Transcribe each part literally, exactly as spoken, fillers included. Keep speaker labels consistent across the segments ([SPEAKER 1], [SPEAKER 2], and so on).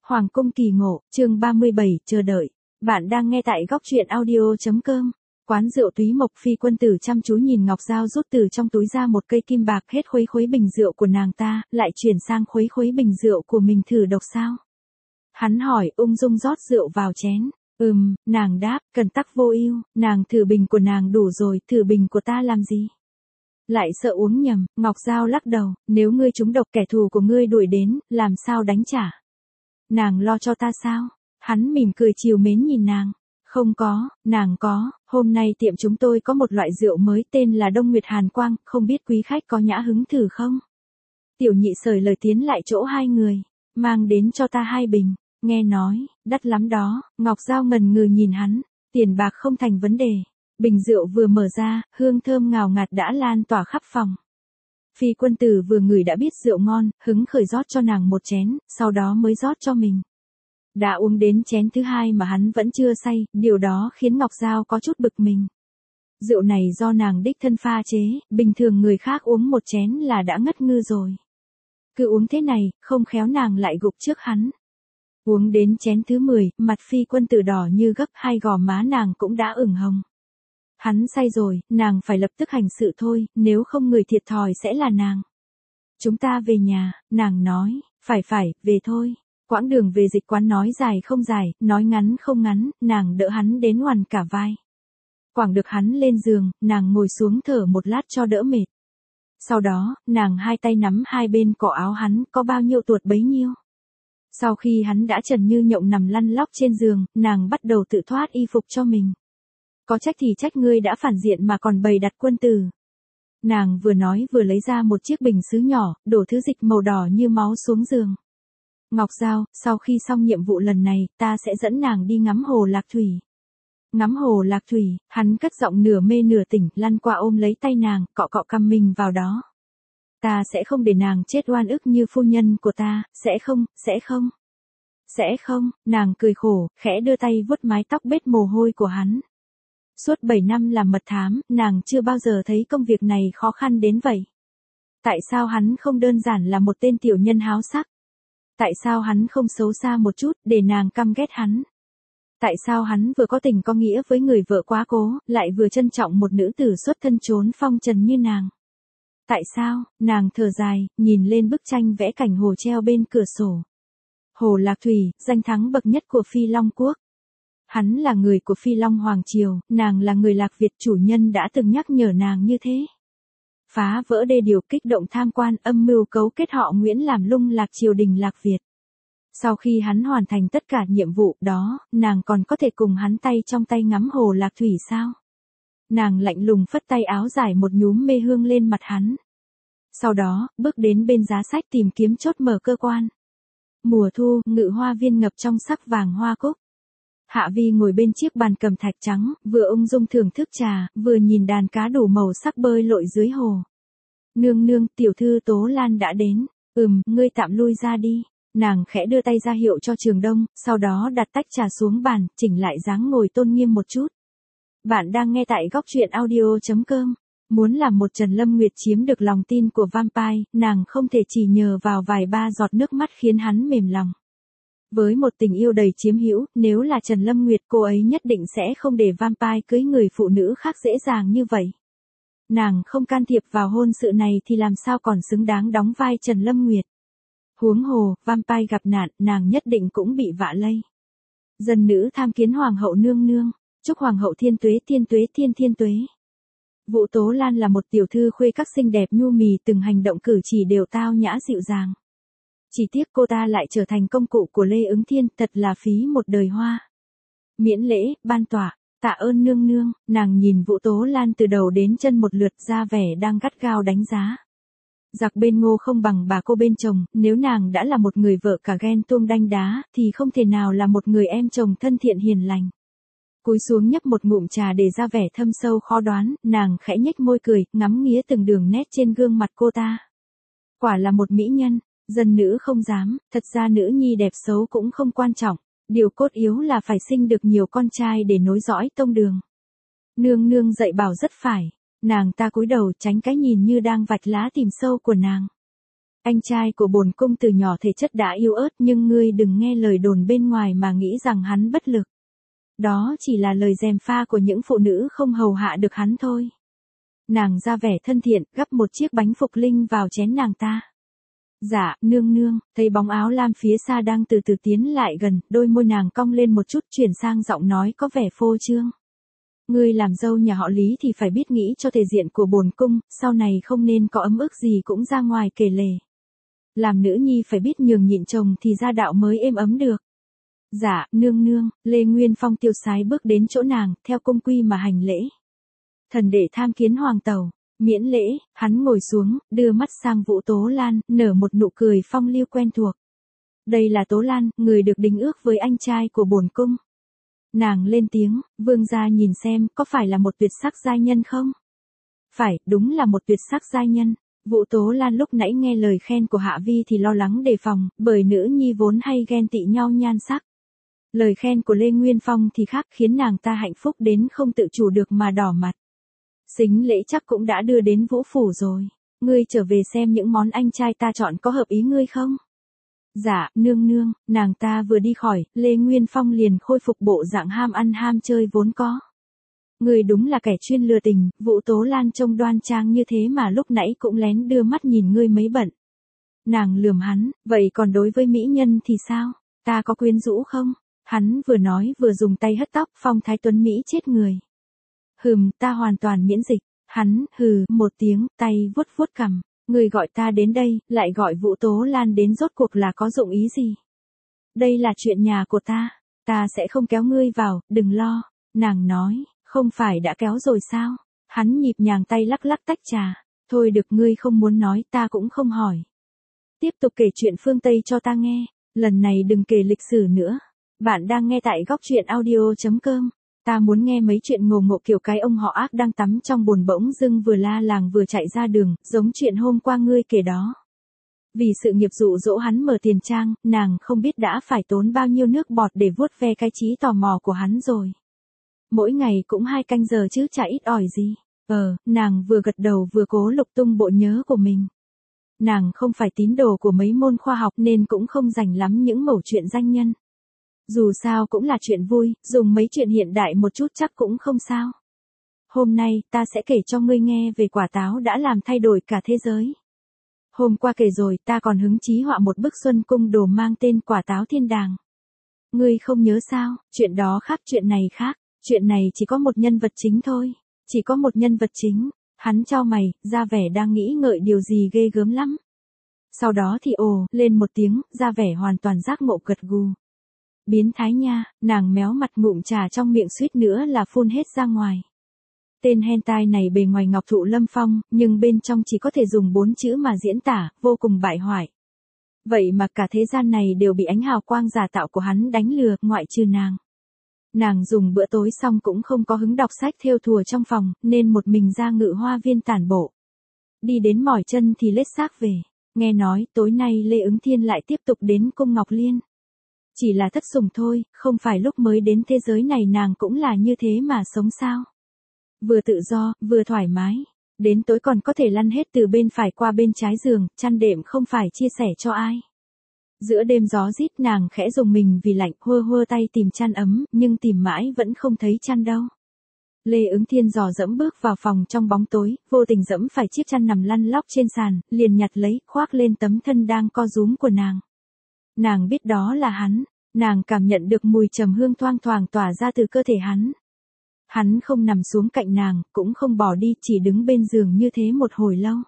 [SPEAKER 1] Hoàng cung kỳ ngộ, chương ba mươi bảy, chờ đợi. Bạn đang nghe tại góc truyện audio.com. Quán rượu Túy Mộc. Phi quân tử chăm chú nhìn Ngọc Giao rút từ trong túi ra một cây kim bạc, hết khuấy khuấy bình rượu của nàng ta, lại chuyển sang khuấy khuấy bình rượu của mình thử độc sao. Hắn hỏi, ung dung rót rượu vào chén. Ừm, nàng đáp, cần tắc vô ưu, nàng thử bình của nàng đủ rồi, thử bình của ta làm gì? Lại sợ uống nhầm. Ngọc Giao lắc đầu, nếu ngươi trúng độc, kẻ thù của ngươi đuổi đến, làm sao đánh trả? Nàng lo cho ta sao? Hắn mỉm cười trìu mến nhìn nàng. Không có, nàng có, hôm nay tiệm chúng tôi có một loại rượu mới tên là Đông Nguyệt Hàn Quang, không biết quý khách có nhã hứng thử không? Tiểu nhị sởi lời tiến lại chỗ hai người, mang đến cho ta hai bình, nghe nói, đắt lắm đó. Ngọc Giao ngần ngừ nhìn hắn, tiền bạc không thành vấn đề. Bình rượu vừa mở ra, hương thơm ngào ngạt đã lan tỏa khắp phòng. Phi quân tử vừa ngửi đã biết rượu ngon, hứng khởi rót cho nàng một chén, sau đó mới rót cho mình. Đã uống đến chén thứ hai mà hắn vẫn chưa say, điều đó khiến Ngọc Giao có chút bực mình. Rượu này do nàng đích thân pha chế, bình thường người khác uống một chén là đã ngất ngư rồi. Cứ uống thế này, không khéo nàng lại gục trước hắn. Uống đến chén thứ mười, mặt phi quân tử đỏ như gấp, hai gò má nàng cũng đã ửng hồng. Hắn say rồi, nàng phải lập tức hành sự thôi, nếu không người thiệt thòi sẽ là nàng. Chúng ta về nhà, nàng nói, phải phải, về thôi. Quãng đường về dịch quán nói dài không dài, nói ngắn không ngắn, nàng đỡ hắn đến oằn cả vai. Quảng được hắn lên giường, nàng ngồi xuống thở một lát cho đỡ mệt. Sau đó, nàng hai tay nắm hai bên cổ áo hắn, có bao nhiêu tuột bấy nhiêu. Sau khi hắn đã trần như nhộng nằm lăn lóc trên giường, nàng bắt đầu tự thoát y phục cho mình. Có trách thì trách ngươi đã phản diện mà còn bày đặt quân tử. Nàng vừa nói vừa lấy ra một chiếc bình sứ nhỏ, đổ thứ dịch màu đỏ như máu xuống giường. Ngọc Giao, sau khi xong nhiệm vụ lần này, ta sẽ dẫn nàng đi ngắm hồ Lạc Thủy. Ngắm hồ Lạc Thủy, hắn cất giọng nửa mê nửa tỉnh, lăn qua ôm lấy tay nàng, cọ cọ cằm mình vào đó. Ta sẽ không để nàng chết oan ức như phu nhân của ta, sẽ không, sẽ không. Sẽ không, nàng cười khổ, khẽ đưa tay vuốt mái tóc bết mồ hôi của hắn. Suốt bảy năm làm mật thám, nàng chưa bao giờ thấy công việc này khó khăn đến vậy. Tại sao hắn không đơn giản là một tên tiểu nhân háo sắc? Tại sao hắn không xấu xa một chút, để nàng căm ghét hắn? Tại sao hắn vừa có tình có nghĩa với người vợ quá cố, lại vừa trân trọng một nữ tử xuất thân trốn phong trần như nàng? Tại sao? Nàng thở dài, nhìn lên bức tranh vẽ cảnh hồ treo bên cửa sổ. Hồ Lạc Thủy, danh thắng bậc nhất của Phi Long Quốc. Hắn là người của Phi Long Hoàng Triều, nàng là người Lạc Việt, chủ nhân đã từng nhắc nhở nàng như thế. Phá vỡ đê điều, kích động tham quan, âm mưu cấu kết họ Nguyễn làm lung lạc triều đình Lạc Việt. Sau khi hắn hoàn thành tất cả nhiệm vụ đó, nàng còn có thể cùng hắn tay trong tay ngắm hồ Lạc Thủy sao? Nàng lạnh lùng phất tay áo giải một nhúm mê hương lên mặt hắn. Sau đó, bước đến bên giá sách tìm kiếm chốt mở cơ quan. Mùa thu, ngự hoa viên ngập trong sắc vàng hoa cúc. Hạ Vi ngồi bên chiếc bàn cầm thạch trắng, vừa ung dung thưởng thức trà, vừa nhìn đàn cá đủ màu sắc bơi lội dưới hồ. Nương nương, tiểu thư Tố Lan đã đến. Ừm, ngươi tạm lui ra đi. Nàng khẽ đưa tay ra hiệu cho Trường Đông, sau đó đặt tách trà xuống bàn, chỉnh lại dáng ngồi tôn nghiêm một chút. Bạn đang nghe tại góc truyện audio.com. Muốn làm một Trần Lâm Nguyệt chiếm được lòng tin của vampire, nàng không thể chỉ nhờ vào vài ba giọt nước mắt khiến hắn mềm lòng. Với một tình yêu đầy chiếm hữu, nếu là Trần Lâm Nguyệt, cô ấy nhất định sẽ không để vampire cưới người phụ nữ khác dễ dàng như vậy. Nàng không can thiệp vào hôn sự này thì làm sao còn xứng đáng đóng vai Trần Lâm Nguyệt. Huống hồ, vampire gặp nạn, nàng nhất định cũng bị vạ lây. Dân nữ tham kiến Hoàng hậu nương nương, chúc Hoàng hậu thiên tuế thiên tuế thiên thiên tuế. Vũ Tố Lan là một tiểu thư khuê các xinh đẹp nhu mì, từng hành động cử chỉ đều tao nhã dịu dàng. Chỉ tiếc cô ta lại trở thành công cụ của Lê Ứng Thiên, thật là phí một đời hoa. Miễn lễ, ban tỏa, tạ ơn nương nương. Nàng nhìn Vũ Tố Lan từ đầu đến chân một lượt, ra vẻ đang gắt gao đánh giá. Giặc bên Ngô không bằng bà cô bên chồng, nếu nàng đã là một người vợ cả ghen tuông đanh đá, thì không thể nào là một người em chồng thân thiện hiền lành. Cúi xuống nhấp một ngụm trà để ra vẻ thâm sâu khó đoán, nàng khẽ nhếch môi cười, ngắm nghía từng đường nét trên gương mặt cô ta. Quả là một mỹ nhân. Dân nữ không dám, thật ra nữ nhi đẹp xấu cũng không quan trọng, điều cốt yếu là phải sinh được nhiều con trai để nối dõi tông đường. Nương nương dạy bảo rất phải, nàng ta cúi đầu tránh cái nhìn như đang vạch lá tìm sâu của nàng. Anh trai của bổn cung từ nhỏ thể chất đã yếu ớt nhưng ngươi đừng nghe lời đồn bên ngoài mà nghĩ rằng hắn bất lực. Đó chỉ là lời gièm pha của những phụ nữ không hầu hạ được hắn thôi. Nàng ra vẻ thân thiện, gắp một chiếc bánh phục linh vào chén nàng ta. Dạ, nương nương, thấy bóng áo lam phía xa đang từ từ tiến lại gần, đôi môi nàng cong lên một chút chuyển sang giọng nói có vẻ phô trương. Ngươi làm dâu nhà họ Lý thì phải biết nghĩ cho thể diện của bổn cung, sau này không nên có ấm ức gì cũng ra ngoài kể lể. Làm nữ nhi phải biết nhường nhịn chồng thì gia đạo mới êm ấm được. Dạ, nương nương, Lê Nguyên Phong tiêu sái bước đến chỗ nàng, theo cung quy mà hành lễ. Thần đệ tham kiến hoàng tẩu, miễn lễ, hắn ngồi xuống, đưa mắt sang Vũ Tố Lan, nở một nụ cười phong lưu quen thuộc. Đây là Tố Lan, người được đính ước với anh trai của bổn cung. Nàng lên tiếng, vương gia nhìn xem, có phải là một tuyệt sắc giai nhân không? Phải, đúng là một tuyệt sắc giai nhân. Vũ Tố Lan lúc nãy nghe lời khen của Hạ Vi thì lo lắng đề phòng, bởi nữ nhi vốn hay ghen tị nhau nhan sắc. Lời khen của Lê Nguyên Phong thì khác, khiến nàng ta hạnh phúc đến không tự chủ được mà đỏ mặt. Sính lễ chắc cũng đã đưa đến Vũ Phủ rồi. Ngươi trở về xem những món anh trai ta chọn có hợp ý ngươi không? Dạ, nương nương, nàng ta vừa đi khỏi, Lê Nguyên Phong liền khôi phục bộ dạng ham ăn ham chơi vốn có. Ngươi đúng là kẻ chuyên lừa tình, Vũ Tố Lan trông đoan trang như thế mà lúc nãy cũng lén đưa mắt nhìn ngươi mấy bận. Nàng lườm hắn, vậy còn đối với mỹ nhân thì sao? Ta có quyến rũ không? Hắn vừa nói vừa dùng tay hất tóc, phong thái tuấn Mỹ chết người. Hừm, ta hoàn toàn miễn dịch. Hắn, hừ, một tiếng, tay vuốt vuốt cằm. Người gọi ta đến đây, lại gọi Vũ Tố Lan đến rốt cuộc là có dụng ý gì? Đây là chuyện nhà của ta, ta sẽ không kéo ngươi vào, đừng lo. Nàng nói, không phải đã kéo rồi sao? Hắn nhịp nhàng tay lắc lắc tách trà. Thôi được, ngươi không muốn nói, ta cũng không hỏi. Tiếp tục kể chuyện phương Tây cho ta nghe, lần này đừng kể lịch sử nữa. Bạn đang nghe tại góc truyện audio chấm com. Ta muốn nghe mấy chuyện ngầu ngộ kiểu cái ông họ ác đang tắm trong bồn bỗng dưng vừa la làng vừa chạy ra đường, giống chuyện hôm qua ngươi kể đó. Vì sự nghiệp dụ dỗ hắn mở tiền trang, nàng không biết đã phải tốn bao nhiêu nước bọt để vuốt ve cái trí tò mò của hắn rồi. Mỗi ngày cũng hai canh giờ chứ chả ít ỏi gì. Ờ, nàng vừa gật đầu vừa cố lục tung bộ nhớ của mình. Nàng không phải tín đồ của mấy môn khoa học nên cũng không rành lắm những mẩu chuyện danh nhân. Dù sao cũng là chuyện vui, dùng mấy chuyện hiện đại một chút chắc cũng không sao. Hôm nay, ta sẽ kể cho ngươi nghe về quả táo đã làm thay đổi cả thế giới. Hôm qua kể rồi, ta còn hứng chí họa một bức xuân cung đồ mang tên quả táo thiên đàng. Ngươi không nhớ sao, chuyện đó khác, chuyện này khác, chuyện này chỉ có một nhân vật chính thôi, chỉ có một nhân vật chính. Hắn chau mày, ra vẻ đang nghĩ ngợi điều gì ghê gớm lắm. Sau đó thì ồ, lên một tiếng, ra vẻ hoàn toàn giác ngộ gật gù. Biến thái nha, nàng méo mặt ngụm trà trong miệng suýt nữa là phun hết ra ngoài. Tên hentai này bề ngoài ngọc thụ lâm phong, nhưng bên trong chỉ có thể dùng bốn chữ mà diễn tả, vô cùng bại hoại. Vậy mà cả thế gian này đều bị ánh hào quang giả tạo của hắn đánh lừa, ngoại trừ nàng. Nàng dùng bữa tối xong cũng không có hứng đọc sách thêu thùa trong phòng, nên một mình ra Ngự Hoa Viên tản bộ. Đi đến mỏi chân thì lết xác về. Nghe nói tối nay Lê Ứng Thiên lại tiếp tục đến cung Ngọc Liên. Chỉ là thất sủng thôi, không phải lúc mới đến thế giới này nàng cũng là như thế mà sống sao. Vừa tự do, vừa thoải mái. Đến tối còn có thể lăn hết từ bên phải qua bên trái giường, chăn đệm không phải chia sẻ cho ai. Giữa đêm gió rít nàng khẽ dùng mình vì lạnh, hơ hơ tay tìm chăn ấm, nhưng tìm mãi vẫn không thấy chăn đâu. Lê Ứng Thiên dò dẫm bước vào phòng trong bóng tối, vô tình dẫm phải chiếc chăn nằm lăn lóc trên sàn, liền nhặt lấy, khoác lên tấm thân đang co rúm của nàng. Nàng biết đó là hắn, nàng cảm nhận được mùi trầm hương thoang thoảng tỏa ra từ cơ thể hắn. Hắn không nằm xuống cạnh nàng, cũng không bỏ đi, chỉ đứng bên giường như thế một hồi lâu.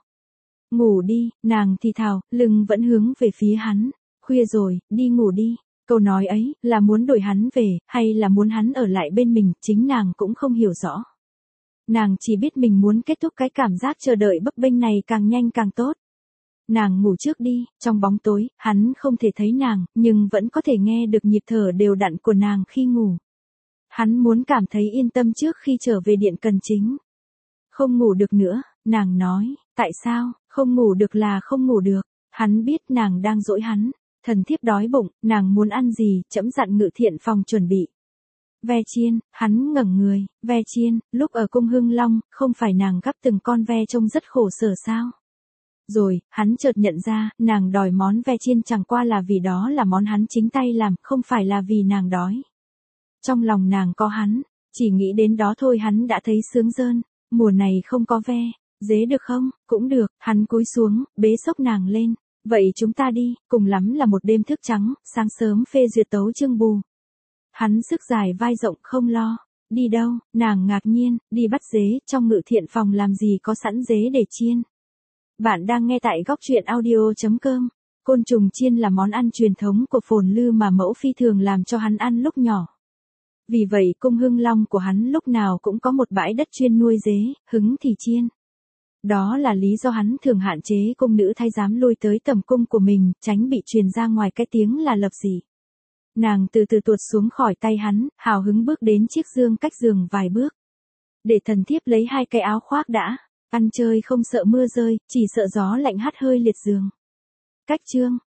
[SPEAKER 1] Ngủ đi, nàng thì thào, lưng vẫn hướng về phía hắn. Khuya rồi, đi ngủ đi. Câu nói ấy, là muốn đuổi hắn về, hay là muốn hắn ở lại bên mình, chính nàng cũng không hiểu rõ. Nàng chỉ biết mình muốn kết thúc cái cảm giác chờ đợi bấp bênh này càng nhanh càng tốt. Nàng ngủ trước đi, trong bóng tối, hắn không thể thấy nàng, nhưng vẫn có thể nghe được nhịp thở đều đặn của nàng khi ngủ. Hắn muốn cảm thấy yên tâm trước khi trở về điện cần chính. Không ngủ được nữa, nàng nói, tại sao, không ngủ được là không ngủ được. Hắn biết nàng đang dỗi hắn. Thần thiếp đói bụng, nàng muốn ăn gì, trẫm dặn Ngự Thiện phòng chuẩn bị. Ve chiên, hắn ngẩng người, ve chiên, lúc ở cung Hưng Long, không phải nàng gắp từng con ve trông rất khổ sở sao? Rồi, hắn chợt nhận ra, nàng đòi món ve chiên chẳng qua là vì đó là món hắn chính tay làm, không phải là vì nàng đói. Trong lòng nàng có hắn, chỉ nghĩ đến đó thôi hắn đã thấy sướng rơn. Mùa này không có ve, dế được không? Cũng được, hắn cúi xuống, bế xốc nàng lên. Vậy chúng ta đi, cùng lắm là một đêm thức trắng, sáng sớm phê duyệt tấu chương bù. Hắn sức dài vai rộng không lo. Đi đâu? Nàng ngạc nhiên, đi bắt dế, trong ngự thiện phòng làm gì có sẵn dế để chiên. Bạn đang nghe tại góc truyện audio.com. Côn trùng chiên là món ăn truyền thống của Phồn Lư mà mẫu phi thường làm cho hắn ăn lúc nhỏ. Vì vậy cung Hưng Long của hắn lúc nào cũng có một bãi đất chuyên nuôi dế, hứng thì chiên. Đó là lý do hắn thường hạn chế cung nữ thái giám lui tới tầm cung của mình, tránh bị truyền ra ngoài cái tiếng là lập dị. Nàng từ từ tuột xuống khỏi tay hắn, hào hứng bước đến chiếc giường cách giường vài bước. Để thần thiếp lấy hai cái áo khoác đã, ăn chơi không sợ mưa rơi, chỉ sợ gió lạnh hắt hơi liệt giường. Cách chương